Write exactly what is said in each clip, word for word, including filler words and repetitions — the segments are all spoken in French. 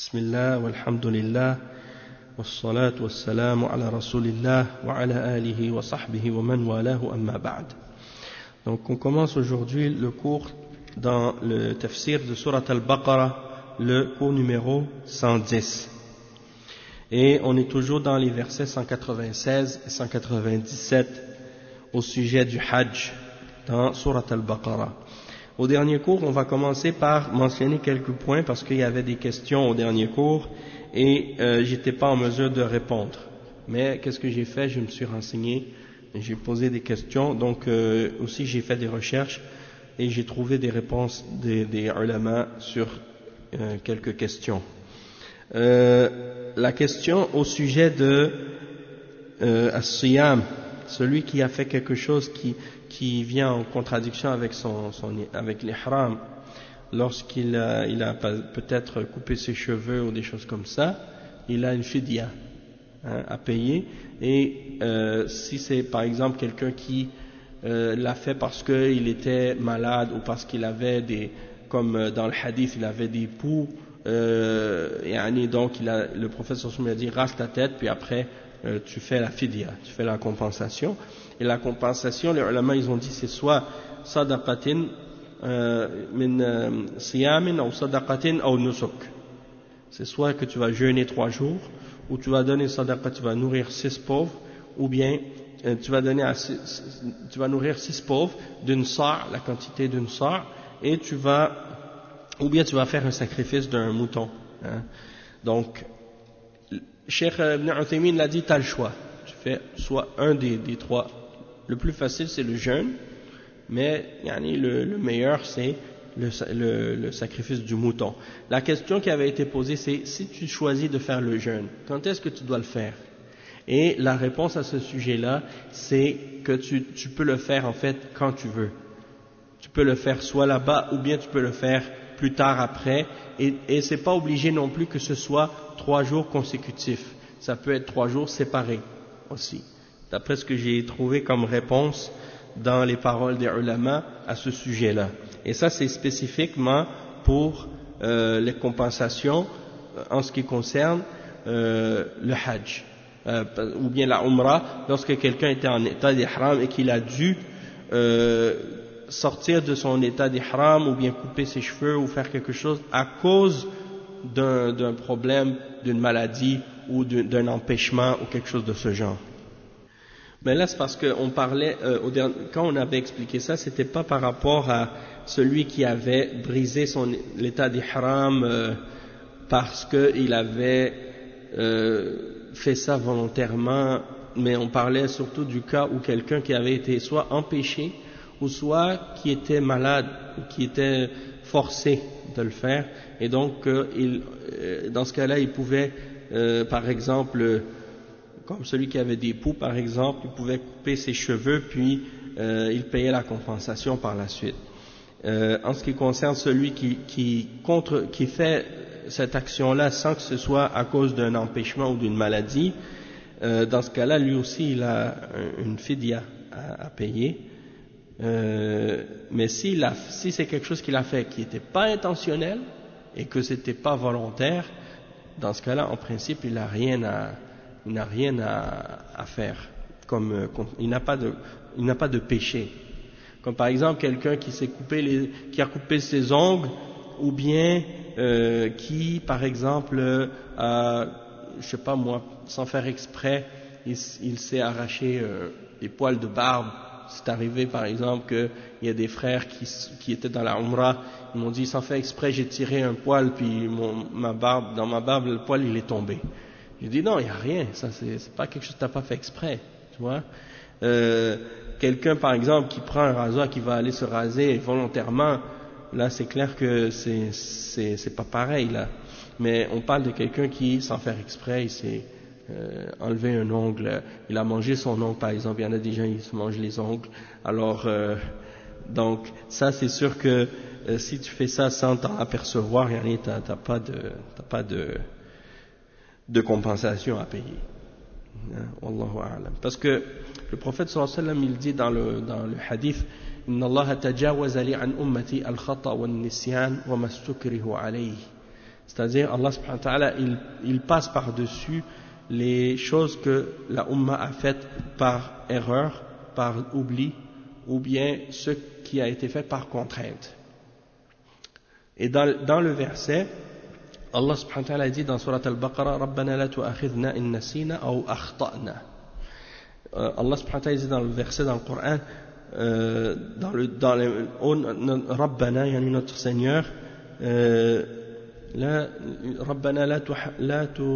Bismillah, walhamdulillah, wassalatu wassalamu ala rasulillah, wa ala alihi wa sahbihi wa man walahu amma ba'd. Donc on commence aujourd'hui le cours dans le tafsir de Surat al-Baqarah, le cours numéro cent dix. Et on est toujours dans les versets cent quatre-vingt-seize et cent quatre-vingt-dix-sept au sujet du Hajj dans Surat al-Baqarah. Au dernier cours, on va commencer par mentionner quelques points parce qu'il y avait des questions au dernier cours et euh, j'étais pas en mesure de répondre. Mais qu'est-ce que j'ai fait? Je me suis renseigné, j'ai posé des questions, donc euh, aussi j'ai fait des recherches et j'ai trouvé des réponses des, des ulama sur euh, quelques questions. Euh, la question au sujet de euh, as-siyam, celui qui a fait quelque chose qui qui vient en contradiction avec son, son avec l'ihram, lorsqu'il a, il a peut-être coupé ses cheveux ou des choses comme ça, il a une fidya hein, à payer. Et euh, si c'est par exemple quelqu'un qui euh, l'a fait parce qu'il était malade ou parce qu'il avait des, comme dans le hadith, il avait des poux, euh, et donc il a, le prophète sallallahu alayhi wa sallam a dit rase ta tête, puis après euh, tu fais la fidya, tu fais la compensation. Et la compensation, les ulama ils ont dit c'est soit sadaqatin min siyamin ou sadaqatin ou nusuk. C'est soit que tu vas jeûner trois jours, ou tu vas donner sadaqa, tu vas nourrir six pauvres, ou bien euh, tu vas donner à six, tu vas nourrir six pauvres d'une sa', la quantité d'une sa', et tu vas, ou bien tu vas faire un sacrifice d'un mouton. Hein. Donc, Cheikh Ibn Uthaymin l'a dit, tu as le choix. Tu fais soit un des, des trois. Le plus facile, c'est le jeûne, mais yani, le, le meilleur, c'est le, le, le sacrifice du mouton. La question qui avait été posée, c'est si tu choisis de faire le jeûne, quand est-ce que tu dois le faire? Et la réponse à ce sujet-là, c'est que tu, tu peux le faire en fait quand tu veux. Tu peux le faire soit là-bas, ou bien tu peux le faire plus tard après, et, et c'est pas obligé non plus que ce soit trois jours consécutifs. Ça peut être trois jours séparés aussi. D'après ce que j'ai trouvé comme réponse dans les paroles des ulama à ce sujet-là. Et ça, c'est spécifiquement pour euh, les compensations en ce qui concerne euh, le Hajj, euh, ou bien la Umrah, lorsque quelqu'un était en état d'ihram et qu'il a dû euh, sortir de son état d'ihram, ou bien couper ses cheveux, ou faire quelque chose à cause d'un, d'un problème, d'une maladie, ou d'un empêchement, ou quelque chose de ce genre. Mais là, c'est parce qu'on parlait, euh, au dernier, quand on avait expliqué ça, c'était pas par rapport à celui qui avait brisé son l'état d'ihram euh, parce qu'il avait euh, fait ça volontairement, mais on parlait surtout du cas où quelqu'un qui avait été soit empêché, ou soit qui était malade, ou qui était forcé de le faire, et donc euh, il, euh, dans ce cas-là, il pouvait, euh, par exemple, comme celui qui avait des poux par exemple, il pouvait couper ses cheveux puis euh, il payait la compensation par la suite. Euh, en ce qui concerne celui qui, qui, contre, qui fait cette action-là sans que ce soit à cause d'un empêchement ou d'une maladie, euh, dans ce cas-là, lui aussi il a une fidya à, à payer. Euh, mais si, a, si c'est quelque chose qu'il a fait qui n'était pas intentionnel et que c'était pas volontaire, dans ce cas-là, en principe, il n'a rien à il n'a rien à, à faire, comme, comme il n'a pas de, il n'a pas de péché. Comme par exemple quelqu'un qui s'est coupé les, qui a coupé ses ongles, ou bien euh, qui, par exemple, a, je sais pas moi, sans faire exprès, il, il s'est arraché euh, des poils de barbe. C'est arrivé par exemple qu'il y a des frères qui, qui étaient dans la Umrah, ils m'ont dit sans faire exprès j'ai tiré un poil puis mon, ma barbe, dans ma barbe le poil il est tombé. J'ai dit non, il n'y a rien, ça c'est, c'est pas quelque chose que tu n'as pas fait exprès, tu vois. Euh, quelqu'un par exemple qui prend un rasoir, qui va aller se raser volontairement, là c'est clair que c'est, c'est, c'est pas pareil là. Mais on parle de quelqu'un qui, sans faire exprès, il s'est euh, enlevé un ongle, il a mangé son ongle par exemple, il y en a des gens qui se mangent les ongles, alors euh, donc ça c'est sûr que euh, si tu fais ça sans t'en apercevoir, tu t'as, t'as pas de, t'as pas de de compensation à payer. Wallahu a'lam. Parce que le prophète sallallahu alayhi wa sallam il dit dans le, dans le hadith Inna Allah tajawaza li an ummati al-khata wa nisyan wa mastukrihu alayhi. C'est-à-dire, Allah subhanahu wa ta'ala, il, il passe par-dessus les choses que la Ummah a faites par erreur, par oubli, ou bien ce qui a été fait par contrainte. Et dans, dans le verset, Allah subhanahu wa ta'ala dit dans Surat Al-Baqarah, Rabbana la tu'akhidna in nasina aw akhta'na. Allah subhanahu wa ta'ala dit dans le verset dans le Coran, euh, dans le, dans le, oh, Rabbana, yani notre Seigneur, euh, la, Rabbana la tu, la tu,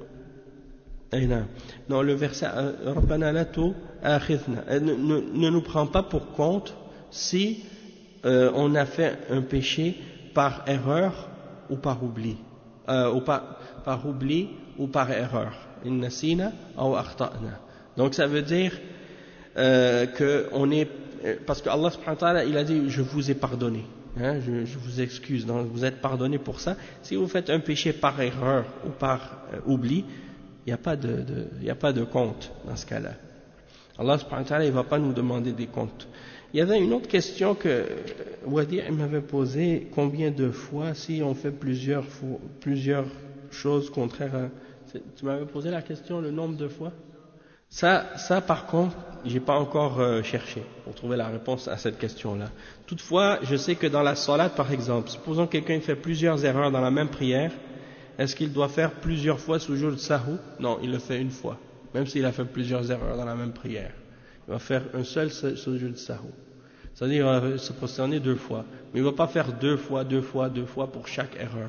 non, le verset, Rabbana la tu'akhidna, ne, ne, ne nous prend pas pour compte si euh, on a fait un péché par erreur ou par oubli, euh, ou par, par oubli ou par erreur. In nasina aw akhta'na. Donc ça veut dire euh, que on est, parce que Allah subhanahu wa ta'ala, il a dit je vous ai pardonné, hein, je, je vous excuse, donc vous êtes pardonné pour ça. Si vous faites un péché par erreur ou par euh, oubli, il n'y a pas de, de, il n'y a pas de compte dans ce cas-là. Allah subhanahu wa ta'ala, il va pas nous demander des comptes. Il y avait une autre question que Wadi m'avait posée, combien de fois si on fait plusieurs, fois, plusieurs choses contraires à... Tu m'avais posé la question, le nombre de fois? Ça, ça par contre, j'ai pas encore euh, cherché pour trouver la réponse à cette question-là. Toutefois, je sais que dans la salat, par exemple, supposons que quelqu'un fait plusieurs erreurs dans la même prière, est-ce qu'il doit faire plusieurs fois sujoud sahou? Non, il le fait une fois, même s'il a fait plusieurs erreurs dans la même prière. Il va faire un seul sujoud sahou. C'est-à-dire euh, se prosterner deux fois. Mais il ne va pas faire deux fois, deux fois, deux fois pour chaque erreur.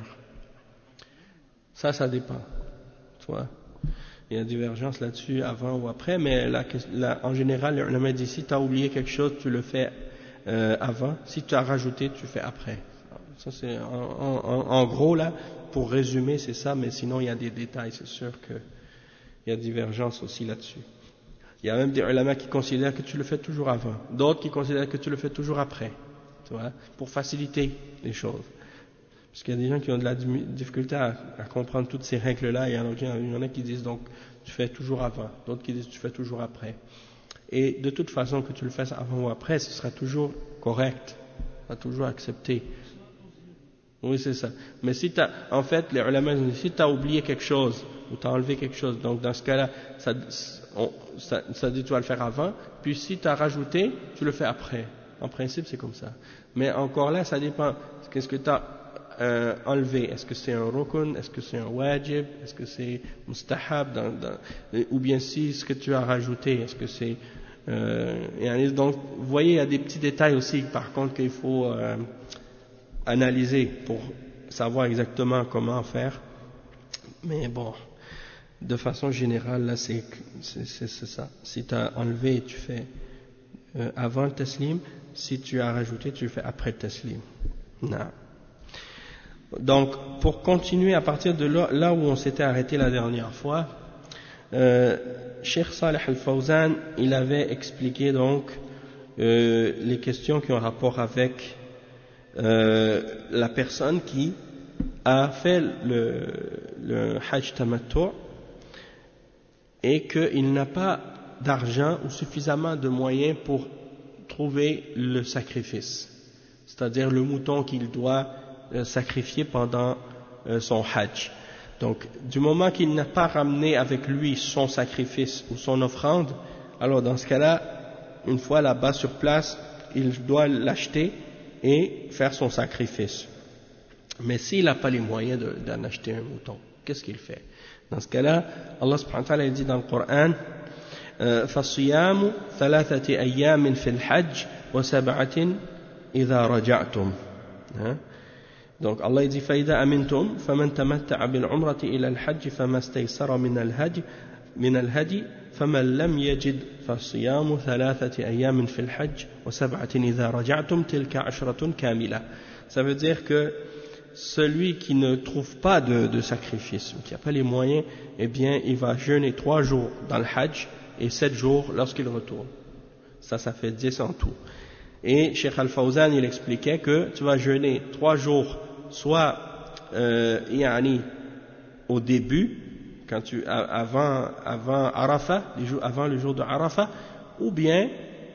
Ça, ça dépend. Tu vois, il y a divergence là-dessus avant ou après, mais la, la, en général, le ulama dit si tu as oublié quelque chose, tu le fais euh, avant. Si tu as rajouté, tu fais après. Ça, c'est en, en, en gros, là, pour résumer, c'est ça, mais sinon, il y a des détails. C'est sûr qu'il y a divergence aussi là-dessus. Il y a même des ulama qui considèrent que tu le fais toujours avant, d'autres qui considèrent que tu le fais toujours après, tu vois, pour faciliter les choses. Parce qu'il y a des gens qui ont de la difficulté à, à comprendre toutes ces règles-là, et il y en a qui disent donc tu fais toujours avant, d'autres qui disent tu fais toujours après. Et de toute façon, que tu le fasses avant ou après, ce sera toujours correct, sera toujours accepté. Oui, c'est ça. Mais si tu as, en fait, les ulama disent, si tu as oublié quelque chose, ou tu as enlevé quelque chose, donc dans ce cas-là, ça, on, ça, ça dit tu vas le faire avant, puis si tu as rajouté, tu le fais après. En principe, c'est comme ça. Mais encore là, ça dépend. Qu'est-ce que tu as euh, enlevé? Est-ce que c'est un rukun? Est-ce que c'est un wajib? Est-ce que c'est mustahab? Dans, dans, ou bien si ce que tu as rajouté, est-ce que c'est... Euh, donc, vous voyez, il y a des petits détails aussi, par contre, qu'il faut... Euh, analyser pour savoir exactement comment faire, mais bon, de façon générale, là, c'est, c'est, c'est, c'est ça. Si tu as enlevé, tu fais euh, avant le taslim, si tu as rajouté, tu fais après le taslim. Non. Donc, pour continuer à partir de là, là où on s'était arrêté la dernière fois, euh, Cheikh Saleh Al-Fawzan, il avait expliqué donc euh, les questions qui ont rapport avec Euh, la personne qui a fait le, le Hajj Tamattu et qu'il n'a pas d'argent ou suffisamment de moyens pour trouver le sacrifice, c'est-à-dire le mouton qu'il doit euh, sacrifier pendant euh, son Hajj. Donc, du moment qu'il n'a pas ramené avec lui son sacrifice ou son offrande, alors dans ce cas-là, une fois là-bas sur place, il doit l'acheter et faire son sacrifice. Mais s'il n'a pas les moyens de, d'en acheter un mouton, qu'est-ce qu'il fait? Dans ce cas-là, Allah subhanahu wa ta'ala dit dans le Coran, فَالصِّيَامُ ثَلَاثَةِ أَيَّامٍ فِي الْحَجِّ وَسَبْعَةٍ إِذَا رَجَعْتُمْ. Donc Allah dit فَإِذَا أَمِنْتُمْ فَمَنْ تَمَتَّعَ بِالْعُمْرَةِ إِلَى الْحَجِّ فَمَا اسْتَيْسَرَ مِنَ الْهَدْيِ من الهدي فمن لم يجد فصيام ثلاثة أيام في الحج وسبعة إذا رجعتم تلك عشرة كاملة. Ça veut dire que celui qui ne trouve pas de, de sacrifice, ou qui n'a pas les moyens, eh bien il va jeûner trois jours dans le Hajj et sept jours lorsqu'il retourne. Ça, ça fait dix en tout. Et Cheikh Al-Fawzan, il expliquait que tu vas jeûner trois jours, soit euh, yani, au début, quand tu, avant, avant Arafat, les jours, avant le jour de Arafat, ou bien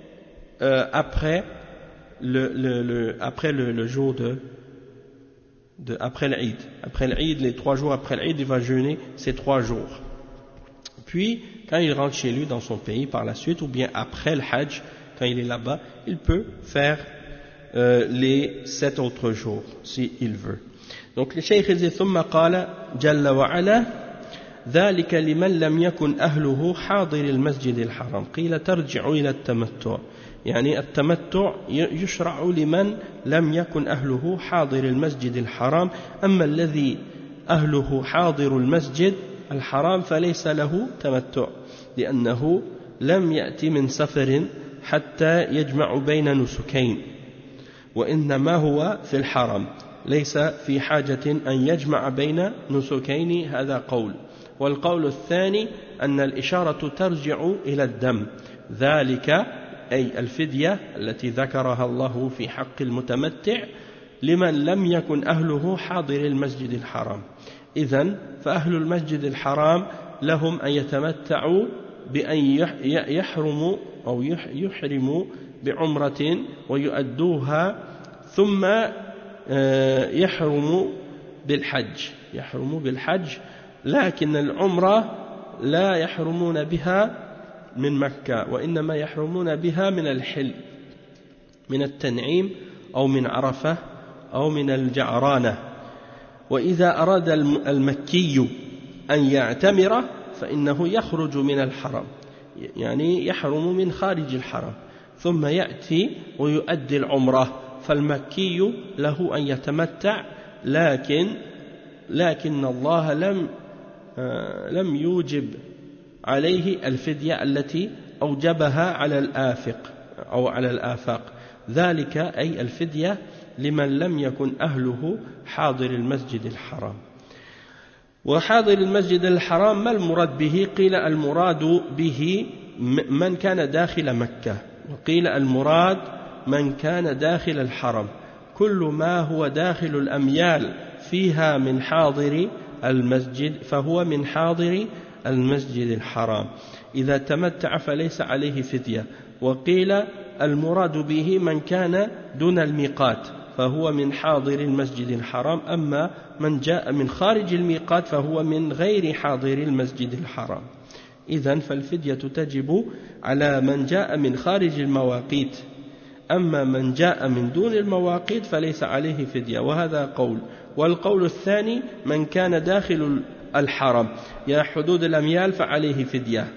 euh, après, le, le, le, après le, le jour de de, après l'Eid. Après l'Eid, les trois jours après l'Eid, il va jeûner ces trois jours. Puis, quand il rentre chez lui dans son pays par la suite, ou bien après le Hajj, quand il est là-bas, il peut faire euh, les sept autres jours, s'il veut. Donc le Cheikh dit ثم قال جل وعلا ذلك لمن لم يكن أهله حاضر المسجد الحرام قيل ترجع إلى التمتع يعني التمتع يشرع لمن لم يكن أهله حاضر المسجد الحرام أما الذي أهله حاضر المسجد الحرام فليس له تمتع لأنه لم يأتي من سفر حتى يجمع بين نسكين وإنما هو في الحرم ليس في حاجة أن يجمع بين نسكين هذا قول والقول الثاني أن الإشارة ترجع إلى الدم ذلك أي الفدية التي ذكرها الله في حق المتمتع لمن لم يكن أهله حاضر المسجد الحرام إذن فأهل المسجد الحرام لهم أن يتمتعوا بأن يحرموا أو يحرموا بعمرة ويؤدوها ثم يحرموا بالحج يحرموا بالحج لكن العمرة لا يحرمون بها من مكة وإنما يحرمون بها من الحل من التنعيم أو من عرفة أو من الجعرانة وإذا أراد المكي أن يعتمر فإنه يخرج من الحرم يعني يحرم من خارج الحرم ثم يأتي ويؤدي العمرة فالمكي له أن يتمتع لكن لكن الله لم لم يوجب عليه الفدية التي أوجبها على الآفق أو على الآفاق ذلك أي الفدية لمن لم يكن أهله حاضر المسجد الحرام وحاضر المسجد الحرام ما المراد به قيل المراد به من كان داخل مكة وقيل المراد من كان داخل الحرم كل ما هو داخل الأميال فيها من حاضر المسجد فهو من حاضر المسجد الحرام إذا تمتع فليس عليه فدية وقيل المراد به من كان دون الميقات فهو من حاضر المسجد الحرام أما من جاء من خارج الميقات فهو من غير حاضر المسجد الحرام إذن فالفدية تجب على من جاء من خارج المواقيت أما من جاء من دون المواقيت فليس عليه فدية وهذا قول والقول الثاني من كان داخل الحرم يا حدود الأميال فعليه فدية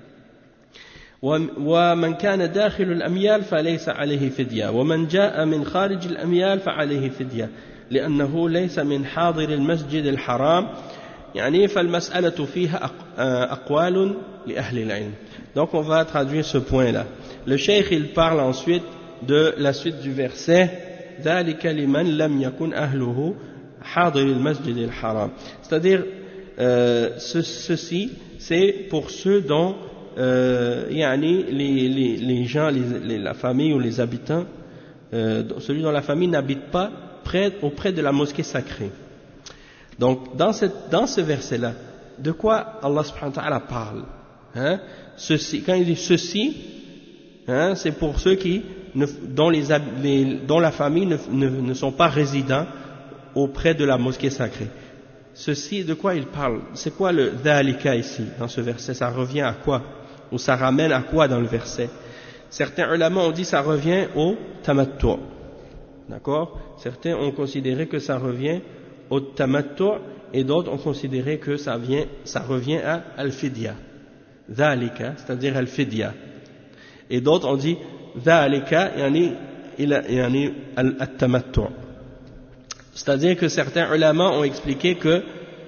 ومن كان داخل الأميال فليس عليه فدية ومن جاء من خارج الأميال فعليه فدية لأنه ليس من حاضر المسجد الحرام يعني فالمسألة فيها أقوال لأهل العلم. Donc on va traduire ce point là. Le cheikh il parle ensuite de la suite du verset ذلك لمن لم يكن أهله حاضر المسجد الحرام c'est-à-dire euh, ce, ceci c'est pour ceux dont euh, yani, les, les, les gens les, les, la famille ou les habitants euh, celui dont la famille n'habite pas près, auprès de la mosquée sacrée. Donc dans, cette, dans ce verset là de quoi Allah subhanahu wa ta'ala parle hein? Ceci, quand il dit ceci hein, c'est pour ceux qui ne, dont, les, les, dont la famille ne, ne, ne sont pas résidents auprès de la mosquée sacrée. Ceci, de quoi il parle? C'est quoi le dhalika ici, dans ce verset? Ça revient à quoi? Ou ça ramène à quoi dans le verset? Certains ulama ont dit ça revient au tamattu. D'accord? Certains ont considéré que ça revient au tamattu et d'autres ont considéré que ça, vient, ça revient à al-fidya. Dhalika, c'est-à-dire al-fidya. Et d'autres ont dit dhalika, yani, yani al-tamattu. C'est-à-dire que certains ulama ont expliqué que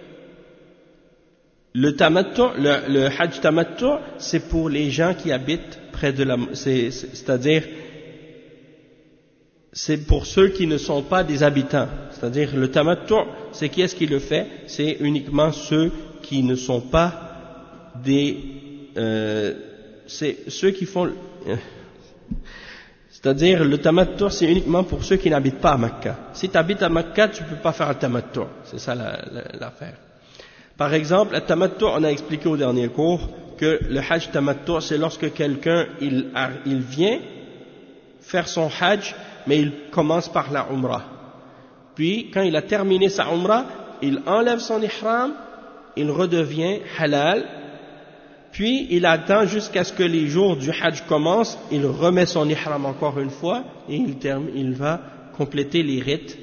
le tamattu, le, le hajj tamattu, c'est pour les gens qui habitent près de la, c'est, c'est-à-dire c'est pour ceux qui ne sont pas des habitants. C'est-à-dire le tamattu, c'est qui est-ce qui le fait? C'est uniquement ceux qui ne sont pas des, euh, c'est ceux qui font. Euh, C'est-à-dire, le tamattu, c'est uniquement pour ceux qui n'habitent pas à Mecca. Si tu habites à Mecca, tu ne peux pas faire un tamattu. C'est ça la, la, l'affaire. Par exemple, le tamattu, on a expliqué au dernier cours que le hajj tamattu, c'est lorsque quelqu'un, il, il vient faire son hajj, mais il commence par la umrah. puis quand il a terminé sa umrah, il enlève son ihram, il redevient halal, puis il attend jusqu'à ce que les jours du hajj commencent, il remet son ihram encore une fois, et il, termine, il va compléter les rites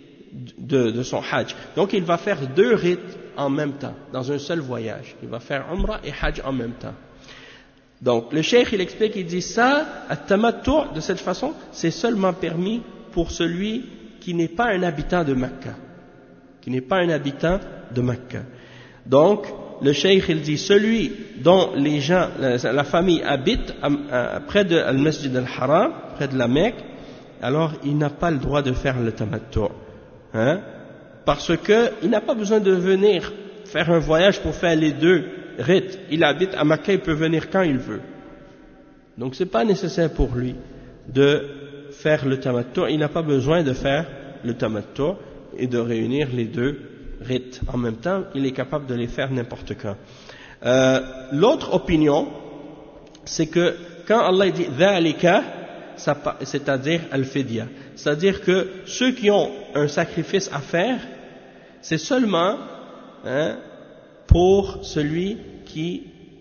de, de son hajj. Donc il va faire deux rites en même temps, dans un seul voyage. Il va faire umrah et hajj en même temps. Donc le cheikh il explique, il dit ça, at-tamattu' de cette façon, c'est seulement permis pour celui qui n'est pas un habitant de Mecca. Qui n'est pas un habitant de Mecca. Donc, le cheikh il dit, celui dont les gens, la, la famille habite à, à, près de al-Masjid al-Haram, près de la Mecque, alors il n'a pas le droit de faire le tamattu'. Hein? Parce que il n'a pas besoin de venir faire un voyage pour faire les deux rites. Il habite à Mecca, il peut venir quand il veut. Donc c'est pas nécessaire pour lui de faire le tamattu', il n'a pas besoin de faire le tamattu' et de réunir les deux rites en même temps, il est capable de les faire n'importe quand. Euh, l'autre opinion, c'est que quand Allah dit dhalika, c'est-à-dire al-fidya, c'est-à-dire que ceux qui ont un sacrifice à faire, c'est seulement hein, pour celui qui,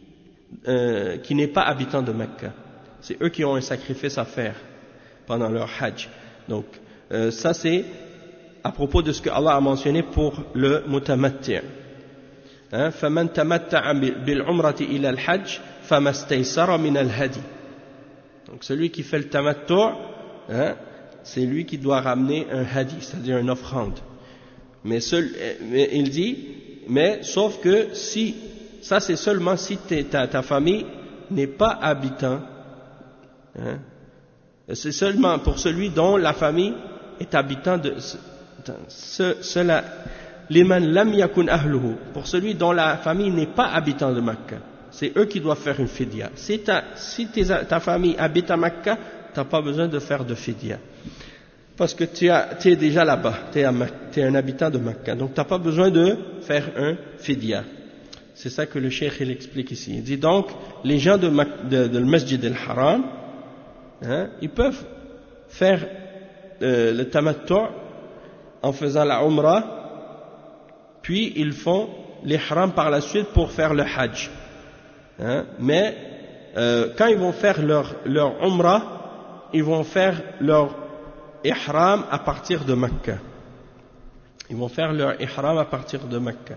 euh, qui n'est pas habitant de Mecca. C'est eux qui ont un sacrifice à faire pendant leur hajj. Donc euh, ça c'est à propos de ce que Allah a mentionné pour le mutamatti'. Hein, فَمَنْ تَمَتَّعَ بِالْعُمْرَةِ إِلَى الْحَجِّ فَمَا اسْتَيْسَرَ مِنَ الْهَدِيِ. Donc celui qui fait le tamattu', hein, c'est lui qui doit ramener un hadi, c'est-à-dire une offrande. Mais, seul, mais il dit, mais sauf que si, ça c'est seulement si ta, ta famille n'est pas habitant. Hein, c'est seulement pour celui dont la famille est habitant de ce, cela liman lam yakun ahluhu, pour celui dont la famille n'est pas habitant de Mecca, c'est eux qui doivent faire une fidya. Si ta, si tes, ta famille habite à Mecca, tu n'as pas besoin de faire de fidya, parce que tu es déjà là-bas, tu es un habitant de Mecca, donc tu n'as pas besoin de faire un fidya. C'est ça que le cheikh il explique ici. Il dit donc les gens de, de, de le Masjid al-Haram, hein, ils peuvent faire euh, le tamattu' en faisant la umrah, puis ils font l'ihram par la suite pour faire le hajj. Hein? Mais euh, quand ils vont faire leur, leur umrah, ils vont faire leur ihram à partir de Mecca. Ils vont faire leur ihram à partir de Mecca.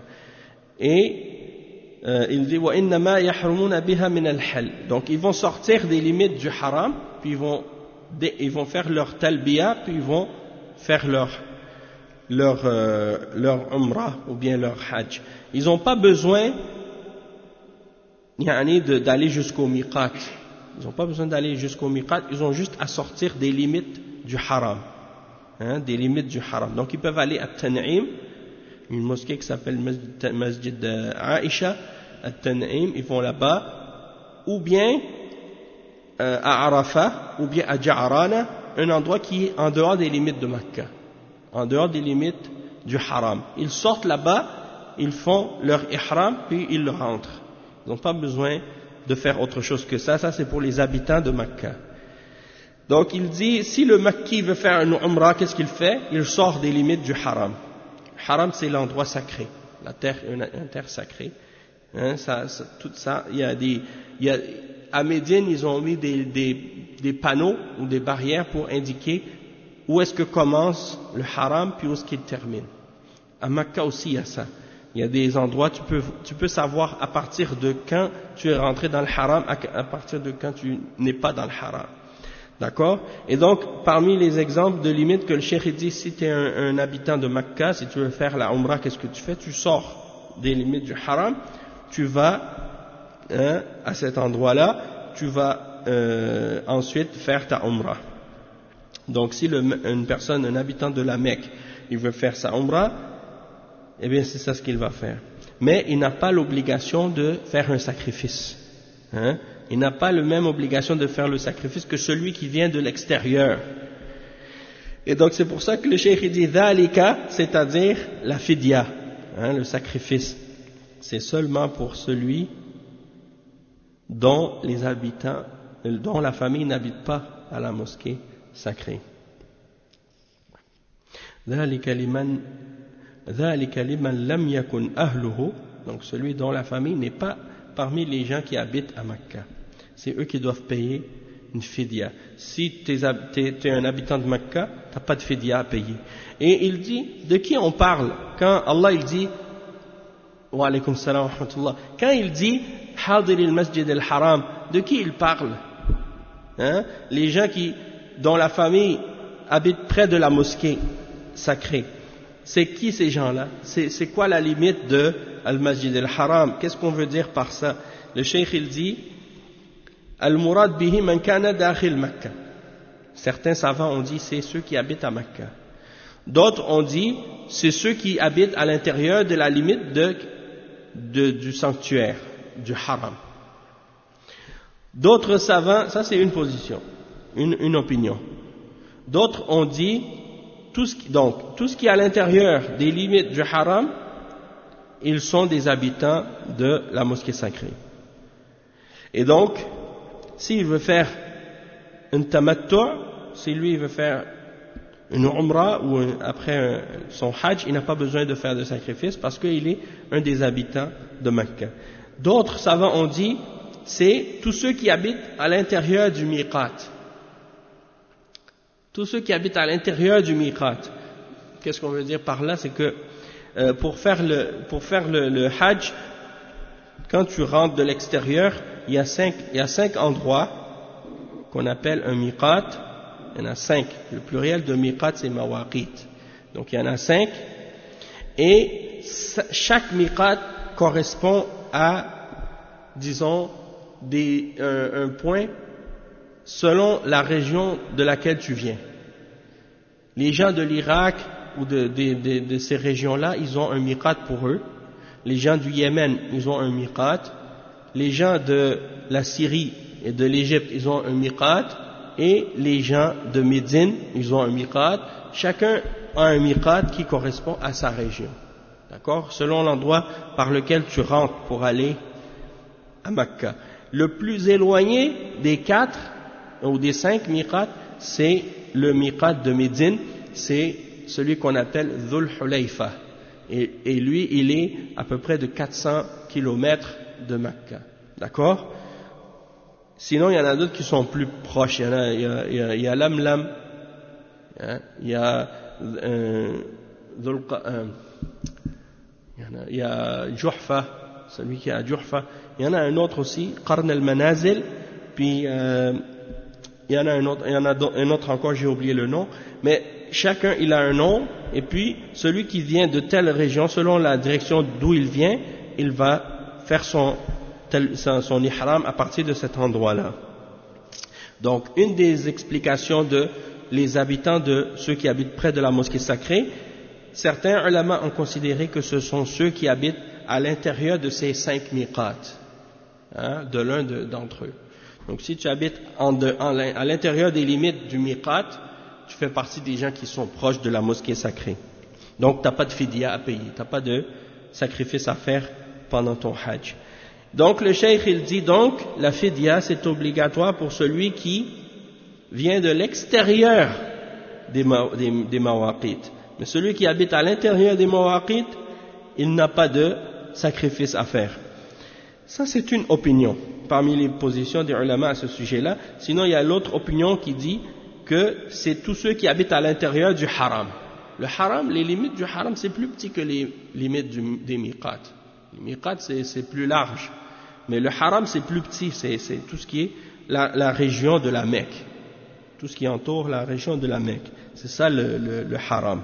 Et euh, il dit وَإِنَّمَا يَحْرُمُونَ بِهَا مِنَ الْحَلِّ. Donc ils vont sortir des limites du haram, puis ils vont, ils vont faire leur talbiya, puis ils vont faire leur leur, euh, leur umrah ou bien leur hajj. Ils n'ont pas besoin yani, d'aller jusqu'au miqat. Ils n'ont pas besoin d'aller jusqu'au miqat, ils ont juste à sortir des limites du haram. Hein, des limites du haram. Donc ils peuvent aller à Tan'im, une mosquée qui s'appelle Masjid Aisha, à Tan'im, ils vont là-bas, ou bien euh, à Arafat, ou bien à Ja'rana, un endroit qui est en dehors des limites de Mecca, en dehors des limites du haram. Ils sortent là-bas, ils font leur ihram, puis ils rentrent. Ils n'ont pas besoin de faire autre chose que ça. Ça, c'est pour les habitants de Mecca. Donc, il dit, si le Makki veut faire un umrah, qu'est-ce qu'il fait? Il sort des limites du haram. Haram, c'est l'endroit sacré, la terre, une, une terre sacrée. Hein, ça, ça, tout ça, il y a des, il y a, à Médine, ils ont mis des, des, des panneaux ou des barrières pour indiquer où est-ce que commence le haram, puis où est-ce qu'il termine. À Mecca aussi, il y a ça. Il y a des endroits, tu peux, tu peux savoir à partir de quand tu es rentré dans le haram, à, à partir de quand tu n'es pas dans le haram. D'accord? Et donc, parmi les exemples de limites que le cheikh dit, si tu es un, un habitant de Mecca, si tu veux faire la umrah, qu'est-ce que tu fais? Tu sors des limites du haram, tu vas hein, à cet endroit-là, tu vas euh, ensuite faire ta umrah. Donc, si le, une personne, un habitant de la Mecque, il veut faire sa umrah, eh bien, c'est ça ce qu'il va faire. Mais il n'a pas l'obligation de faire un sacrifice. Hein? Il n'a pas la même obligation de faire le sacrifice que celui qui vient de l'extérieur. Et donc, c'est pour ça que le cheikh dit dhalika, c'est-à-dire la fidya, hein, le sacrifice. C'est seulement pour celui dont les habitants, dont la famille n'habite pas à la mosquée sacrée. ذلك لمن ذلك لمن لم يكن أهله, donc celui dont la famille n'est pas parmi les gens qui habitent à Mecca. C'est eux qui doivent payer une fidya. Si tu es un habitant de Mecca, tu n'as pas de fidya à payer. Et il dit, de qui on parle quand Allah il dit, wa alaykum salam wa rahmatullah, quand il dit hadir al-masjid al-haram, de qui il parle? Hein? Les gens qui, dont la famille habite près de la mosquée sacrée. C'est qui ces gens-là? C'est, c'est quoi la limite de al-masjid al-haram? Qu'est-ce qu'on veut dire par ça? Le cheikh il dit, al-murad bihi man kana dakhil Makkah. Certains savants ont dit c'est ceux qui habitent à Makkah. D'autres ont dit c'est ceux qui habitent à l'intérieur de la limite de, de, du sanctuaire, du haram. D'autres savants, ça c'est une position, une, une opinion. D'autres ont dit tout ce qui, donc tout ce qui est à l'intérieur des limites du haram, ils sont des habitants de la mosquée sacrée. Et donc, s'il veut faire un tamattu', si lui il veut faire une umrah ou un, après un, son hajj, il n'a pas besoin de faire de sacrifice parce qu'il est un des habitants de Mecca. D'autres savants ont dit, c'est tous ceux qui habitent à l'intérieur du miqat. Tous ceux qui habitent à l'intérieur du miqat. Qu'est-ce qu'on veut dire par là? C'est que euh, pour faire le, pour faire le, le hajj, quand tu rentres de l'extérieur, il y a cinq, il y a cinq endroits qu'on appelle un miqat. Il y en a cinq. Le pluriel de miqat, c'est mawaqit. Donc il y en a cinq. Et chaque miqat correspond à, disons, des, un, un point selon la région de laquelle tu viens. Les gens de l'Irak ou de, de, de, de ces régions-là, ils ont un miqat pour eux. Les gens du Yémen, ils ont un miqat. Les gens de la Syrie et de l'Égypte, ils ont un miqat. Et les gens de Médine, ils ont un miqat. Chacun a un miqat qui correspond à sa région. D'accord? Selon l'endroit par lequel tu rentres pour aller à Mecca. Le plus éloigné des quatre ou des cinq miqats, c'est le miqat de Médine. C'est celui qu'on appelle Dhul Hulayfa. Et, et lui, il est à peu près de quatre cents kilomètres de Mecca. D'accord? Sinon, il y en a d'autres qui sont plus proches. Il y en a, il y a, il y a, il y a Lamlam, hein, il y a, euh, euh, il y en a, il y a Juhfa, celui qui est à Juhfa. Il y en a un autre aussi, Qarn al-Manazil, puis euh, il y en a un autre, il y en a un autre encore, j'ai oublié le nom, mais chacun il a un nom, et puis celui qui vient de telle région, selon la direction d'où il vient, il va faire son son ihram à partir de cet endroit-là. Donc, une des explications de les habitants de ceux qui habitent près de la mosquée sacrée, certains ulama ont considéré que ce sont ceux qui habitent à l'intérieur de ces cinq miqats, hein, de l'un de, d'entre eux. Donc, si tu habites en de, en, à l'intérieur des limites du miqat, tu fais partie des gens qui sont proches de la mosquée sacrée. Donc, tu n'as pas de fidya à payer, tu n'as pas de sacrifice à faire pendant ton hajj. Donc le cheikh il dit donc la fidya c'est obligatoire pour celui qui vient de l'extérieur des, des, des mawaqit. Mais celui qui habite à l'intérieur des mawaqit, il n'a pas de sacrifice à faire. Ça c'est une opinion parmi les positions des ulama à ce sujet-là. Sinon il y a l'autre opinion qui dit que c'est tous ceux qui habitent à l'intérieur du haram. Le haram, les limites du haram c'est plus petit que les limites du, des miqat. Le miqat, c'est, c'est plus large. Mais le haram, c'est plus petit. C'est, c'est tout ce qui est la, la région de la Mecque. Tout ce qui entoure la région de la Mecque. C'est ça le, le, le haram.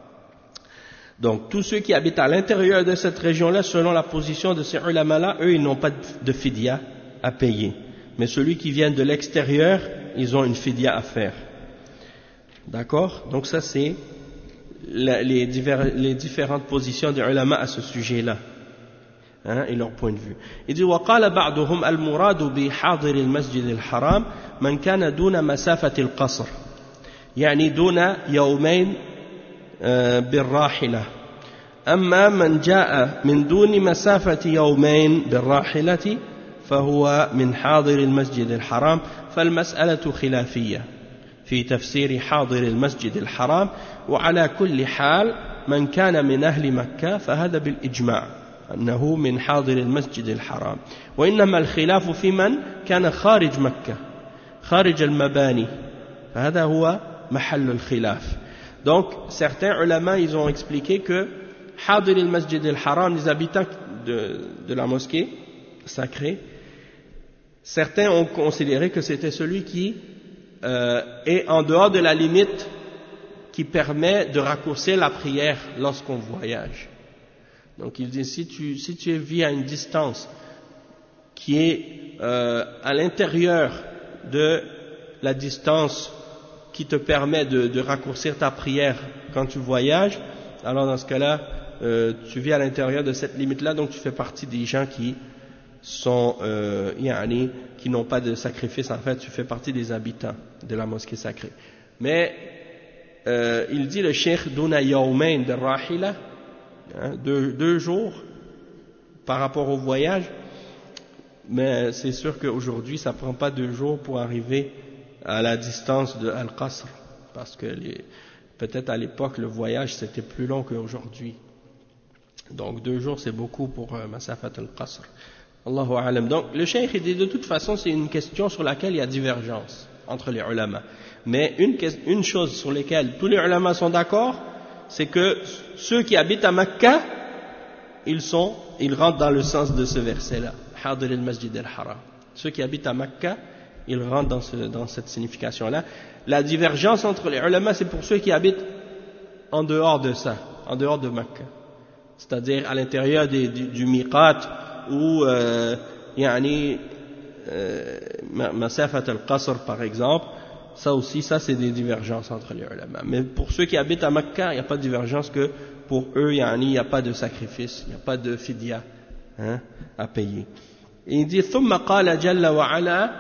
Donc, tous ceux qui habitent à l'intérieur de cette région-là, selon la position de ces ulama-là, eux, ils n'ont pas de fidya à payer. Mais celui qui vient de l'extérieur, ils ont une fidya à faire. D'accord? Donc ça, c'est la, les, divers, les différentes positions des ulama à ce sujet-là. Hein, et leur point de vue. Il dit وقال بعضهم المراد بحاضر المسجد الحرام من كان دون مسافة القصر يعني دون يومين بالراحلة أما من جاء من دون مسافة يومين بالراحلة فهو من حاضر المسجد الحرام فالمسألة خلافية في تفسير حاضر المسجد الحرام وعلى كل حال من كان من أهل مكة فهذا بالإجماع أنه من حاضر المسجد الحرام وإنما الخلاف في من كان خارج مكة خارج المباني فهذا هو محل الخلاف. Donc certains ulama ils ont expliqué que حاضر المسجد الحرام, les habitants de, de la mosquée sacrée, certains ont considéré que c'était celui qui euh, est en dehors de la limite qui permet de raccourcir la prière lorsqu'on voyage. Donc il dit si tu, si tu vis à une distance qui est euh, à l'intérieur de la distance qui te permet de, de raccourcir ta prière quand tu voyages, alors dans ce cas-là, euh, tu vis à l'intérieur de cette limite-là, donc tu fais partie des gens qui sont, euh, yani, qui n'ont pas de sacrifice, en fait, tu fais partie des habitants de la mosquée sacrée. Mais, euh, il dit le cheikh Duna Yawmain de Rahila, hein, deux, deux jours par rapport au voyage, mais c'est sûr qu'aujourd'hui, ça ne prend pas deux jours pour arriver à la distance de Al-Qasr, parce que les, peut-être à l'époque le voyage c'était plus long qu'aujourd'hui, donc deux jours c'est beaucoup pour euh, Masafat Al-Qasr. Allahu A'lam. Donc le cheikh dit de toute façon c'est une question sur laquelle il y a divergence entre les ulama, mais une, une chose sur laquelle tous les ulama sont d'accord, c'est que ceux qui habitent à Mecca ils sont, ils rentrent dans le sens de ce verset là, Hadir al-Masjid al-Haram. Ceux qui habitent à Mecca ils rentrent dans, ce, dans cette signification-là. La divergence entre les ulama, c'est pour ceux qui habitent en dehors de ça, en dehors de Mecca. C'est-à-dire à l'intérieur des, du, du miqat ou euh, yani, euh, Masafat al-Qasr par exemple. Ça aussi, ça c'est des divergences entre les ulama. Mais pour ceux qui habitent à Mecca, il n'y a pas de divergence que pour eux, yani, il n'y a pas de sacrifice, il n'y a pas de fidya hein, à payer. Et il dit, ثم قال جل وعلا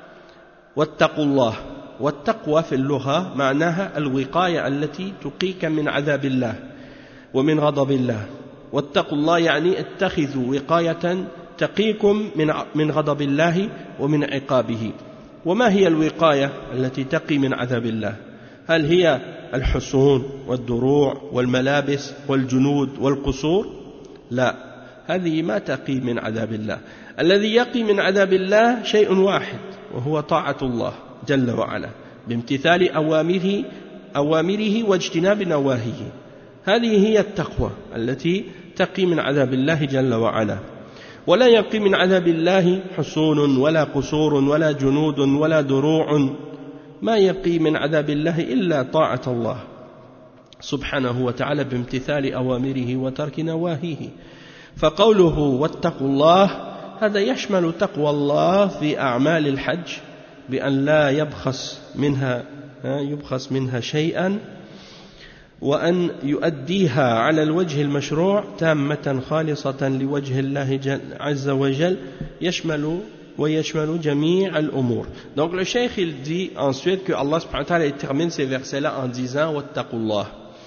واتقوا الله. والتقوى في اللغة معناها الوقاية التي تقيك من عذاب الله ومن غضب الله. واتقوا الله يعني اتخذوا وقاية تقيكم من من غضب الله ومن عقابه. وما هي الوقاية التي تقي من عذاب الله؟ هل هي الحصون والدروع والملابس والجنود والقصور؟ لا، هذه ما تقي من عذاب الله. الذي يقي من عذاب الله شيء واحد وهو طاعة الله جل وعلا بامتثال أوامره أوامره واجتناب نواهيه. هذه هي التقوى التي تقي من عذاب الله جل وعلا. ولا يقي من عذاب الله حصون ولا قصور ولا جنود ولا دروع. ما يقي من عذاب الله إلا طاعة الله سبحانه وتعالى بامتثال أوامره وترك نواهيه. فقوله واتقوا الله هذا يشمل تقوى الله في أعمال الحج بأن لا يبخس منها يبخس منها شيئا وأن يؤديها على الوجه المشروع تامة خالصة لوجه الله عز وجل يشمل ويشمل جميع الأمور. Donc le cheikh il dit ensuite que Allah subhanahu wa ta'ala il termine ces versets là en disant wattaqullah.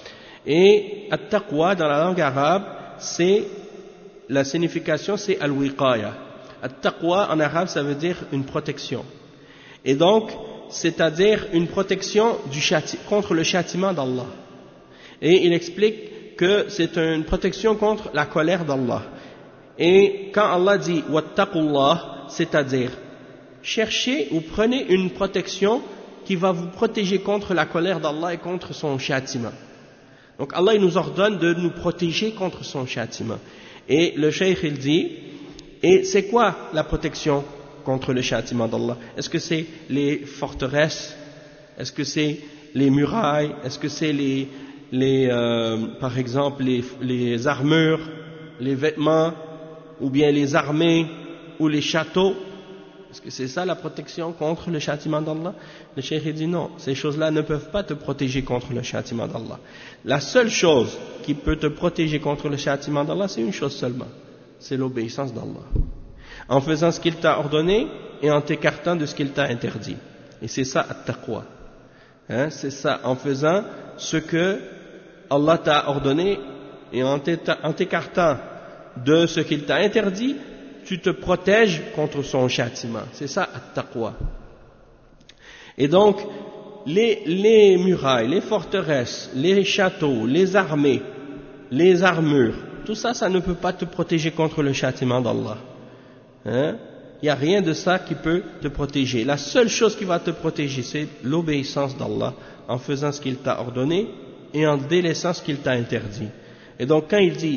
Et at-taqwa dans la langue arabe c'est la signification c'est al-wiqaya. At-taqwa en arabe ça veut dire une protection. Et donc c'est-à-dire une protection du châti, contre le châtiment d'Allah. Et il explique que c'est une protection contre la colère d'Allah. Et quand Allah dit wattaqullah, c'est-à-dire cherchez ou prenez une protection qui va vous protéger contre la colère d'Allah et contre son châtiment. Donc Allah il nous ordonne de nous protéger contre son châtiment. Et le cheikh il dit, et c'est quoi la protection contre le châtiment d'Allah? Est-ce que c'est les forteresses? Est-ce que c'est les murailles? Est-ce que c'est les, les euh, par exemple les, les armures, les vêtements, ou bien les armées, ou les châteaux? Est-ce que c'est ça la protection contre le châtiment d'Allah? Le cheikh dit non, ces choses-là ne peuvent pas te protéger contre le châtiment d'Allah. La seule chose qui peut te protéger contre le châtiment d'Allah, c'est une chose seulement, c'est l'obéissance d'Allah. En faisant ce qu'il t'a ordonné et en t'écartant de ce qu'il t'a interdit. Et c'est ça at-taqwa. Hein, c'est ça, en faisant ce que Allah t'a ordonné et en t'écartant de ce qu'il t'a interdit, tu te protèges contre son châtiment. C'est ça at-taqwa. Et donc, les, les murailles, les forteresses, les châteaux, les armées, les armures, tout ça, ça ne peut pas te protéger contre le châtiment d'Allah. Hein? Il n'y a rien de ça qui peut te protéger. La seule chose qui va te protéger, c'est l'obéissance d'Allah en faisant ce qu'il t'a ordonné et en délaissant ce qu'il t'a interdit. Et donc quand il dit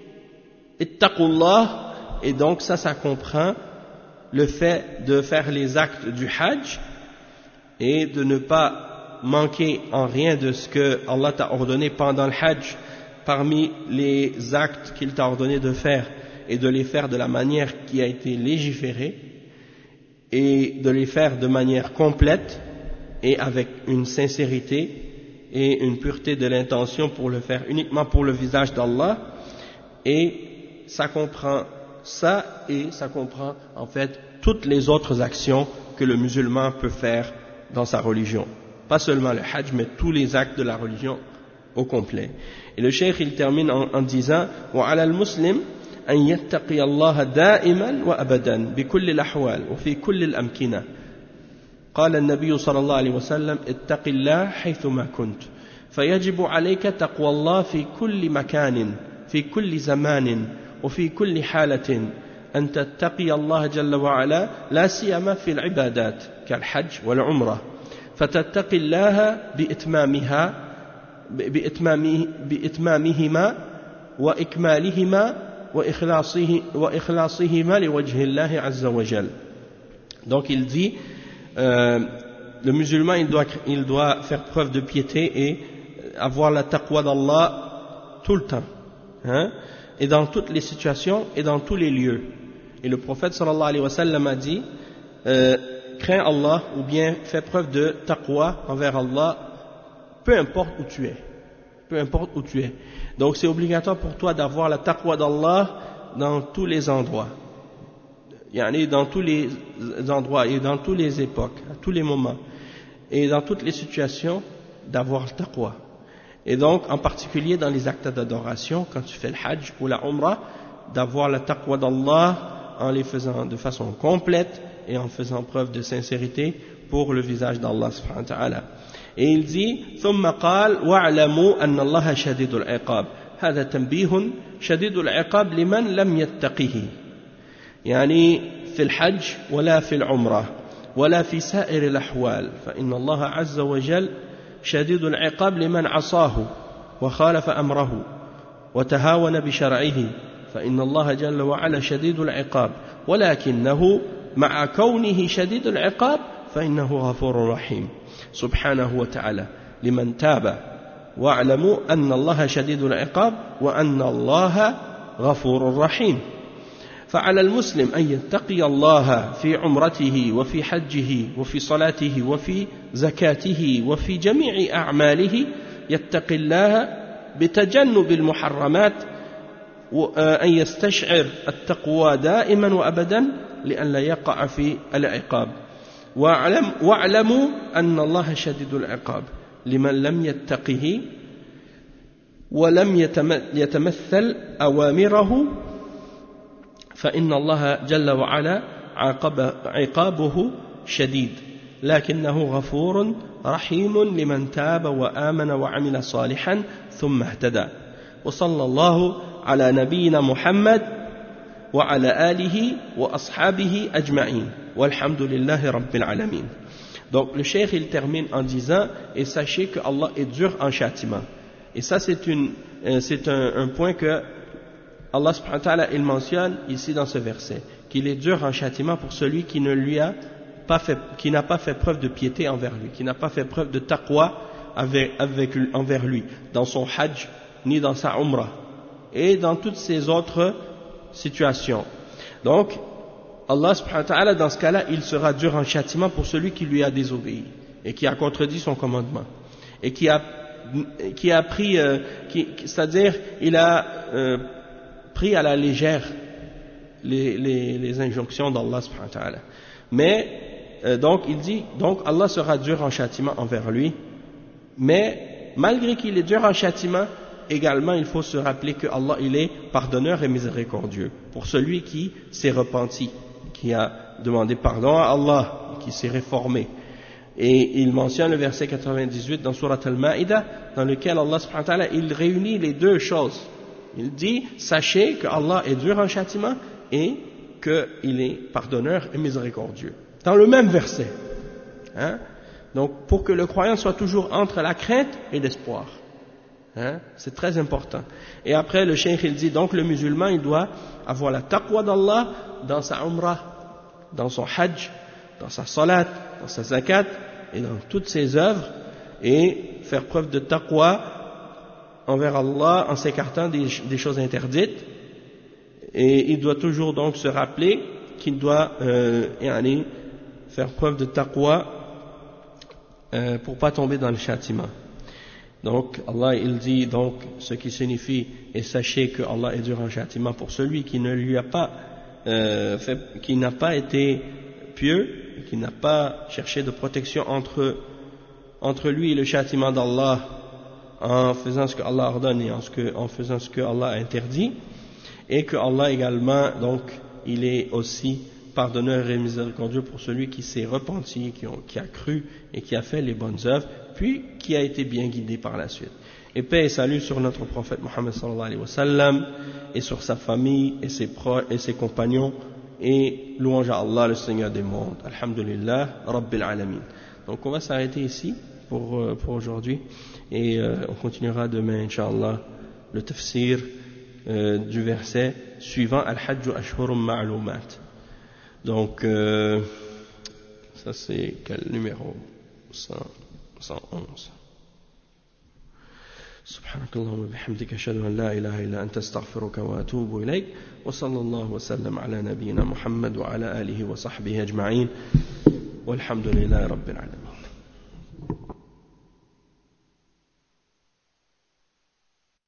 ittaqullah, et donc ça, ça comprend le fait de faire les actes du Hajj et de ne pas manquer en rien de ce que Allah t'a ordonné pendant le Hajj, parmi les actes qu'il t'a ordonné de faire, et de les faire de la manière qui a été légiférée, et de les faire de manière complète et avec une sincérité et une pureté de l'intention pour le faire uniquement pour le visage d'Allah. Et ça comprend ça, et ça comprend en fait toutes les autres actions que le musulman peut faire dans sa religion, pas seulement le Hajj, mais tous les actes de la religion au complet. Et le cheikh il termine en, en disant وعلى المسلم أن يتقي الله دائما وأبدا بكل الأحوال وفي كل الأمكنة. قال النبي صلى الله عليه وسلم اتق الله حيثما كنت، فيجب عليك تقوى الله في كل مكان في كل زمان وفي كل حالة، أن تتقي الله جل وعلا لا سيما في العبادات كالحج والعمرة، فتتقي الله بإتمامها بإتمامه بإتمامهما وإكمالهما وإخلاصه وإخلاصهما لوجه الله عز وجل. Donc il dit euh, le musulman il doit, il doit faire preuve de piété et avoir la taqwa d'Allah tout le temps, hein, et dans toutes les situations et dans tous les lieux. Et le prophète sallallahu alayhi wa sallam a dit euh, crains Allah, ou bien fais preuve de taqwa envers Allah, peu importe où tu es, peu importe où tu es. Donc c'est obligatoire pour toi d'avoir la taqwa d'Allah dans tous les endroits, yani dans tous les endroits et dans toutes les époques, à tous les moments, et dans toutes les situations, d'avoir le taqwa. Et donc en particulier dans les actes d'adoration, quand tu fais le hajj ou la umrah, d'avoir la taqwa d'Allah en les faisant de façon complète et en faisant preuve de sincérité pour le visage d'Allah subhanahu wa ta'ala. Et il dit ثم قال واعلموا أن الله شديد العقاب. هذا تنبيه شديد العقاب لمن لم يتقه، يعني في الحج ولا في العمرة ولا في سائر الأحوال، فإن الله عز وجل شديد العقاب لمن عصاه وخالف أمره وتهاون بشرعه، فإن الله جل وعلا شديد العقاب، ولكنه مع كونه شديد العقاب فإنه غفور رحيم سبحانه وتعالى لمن تاب. واعلموا أن الله شديد العقاب وأن الله غفور رحيم. فعلى المسلم أن يتقي الله في عمرته وفي حجه وفي صلاته وفي زكاته وفي جميع أعماله، يتقي الله بتجنب المحرمات، وأن يستشعر التقوى دائما وأبدا لئلا يقع في العقاب. واعلم واعلموا أن الله شديد العقاب لمن لم يتقه ولم يتمثل أوامره، فإن الله جل وعلا عاقب عقابه شديد، لكنه غفور رحيم لمن تاب وآمن وعمل صالحا ثم اهتدى. وصلى الله على نبينا محمد وعلى آله وأصحابه أجمعين والحمد لله رب العالمين. Donc le cheikh il termine en disant et sachez que Allah est dur en châtiment. Et ça c'est une c'est un, un point que Allah subhanahu wa ta'ala il mentionne ici dans ce verset, qu'il est dur en châtiment pour celui qui ne lui a pas fait, qui n'a pas fait preuve de piété envers lui, qui n'a pas fait preuve de taqwa avec, avec, envers lui, dans son hajj, ni dans sa umrah, et dans toutes ces autres situations. Donc, Allah subhanahu wa ta'ala, dans ce cas-là, il sera dur en châtiment pour celui qui lui a désobéi, et qui a contredit son commandement, et qui a, qui a pris, euh, qui, c'est-à-dire, il a euh, pris à la légère les, les, les injonctions d'Allah subhanahu wa ta'ala. Mais, euh, donc, il dit, donc Allah sera dur en châtiment envers lui, mais malgré qu'il est dur en châtiment, également il faut se rappeler que Allah il est pardonneur et miséricordieux pour celui qui s'est repenti, qui a demandé pardon à Allah, qui s'est réformé. Et il mentionne le verset quatre-vingt-dix-huit dans Surat Al-Ma'idah, dans lequel Allah subhanahu wa ta'ala, il réunit les deux choses. Il dit, sachez que Allah est dur en châtiment et qu'il est pardonneur et miséricordieux. Dans le même verset. Hein? Donc, pour que le croyant soit toujours entre la crainte et l'espoir. Hein? C'est très important. Et après, le cheikh, il dit, donc le musulman, il doit avoir la taqwa d'Allah dans sa umrah, dans son hajj, dans sa salat, dans sa zakat et dans toutes ses œuvres, et faire preuve de taqwa envers Allah en s'écartant des, des choses interdites. Et il doit toujours donc se rappeler qu'il doit euh, yani, faire preuve de taqwa euh, pour pas tomber dans le châtiment. Donc Allah il dit donc ce qui signifie, et sachez que Allah est dur en châtiment pour celui qui ne lui a pas euh, fait, qui n'a pas été pieux, qui n'a pas cherché de protection entre, entre lui et le châtiment d'Allah en faisant ce que Allah ordonne et en, ce que, en faisant ce que Allah a interdit, et que Allah également, donc, il est aussi pardonneur et miséricordieux pour celui qui s'est repenti, qui, ont, qui a cru et qui a fait les bonnes œuvres, puis qui a été bien guidé par la suite. Et paix et salut sur notre prophète Mohammed sallallahu alayhi wa sallam, et sur sa famille et ses proches et ses compagnons, et louange à Allah, le Seigneur des mondes. Alhamdulillah, Rabbil Alamin. Donc on va s'arrêter ici pour, pour aujourd'hui, et euh, on continuera demain, Inch'Allah, le tafsir euh, du verset suivant, Al-Hajju Ashhurum Ma'lumat. Donc, euh, ça c'est quel numéro? cent onze. سبحانك اللهم وبحمدك أشهد أن لا إله إلا أنت أستغفرك وأتوب إليك وصلى الله وسلم على نبينا محمد وعلى آله وصحبه أجمعين والحمد لله رب العالمين.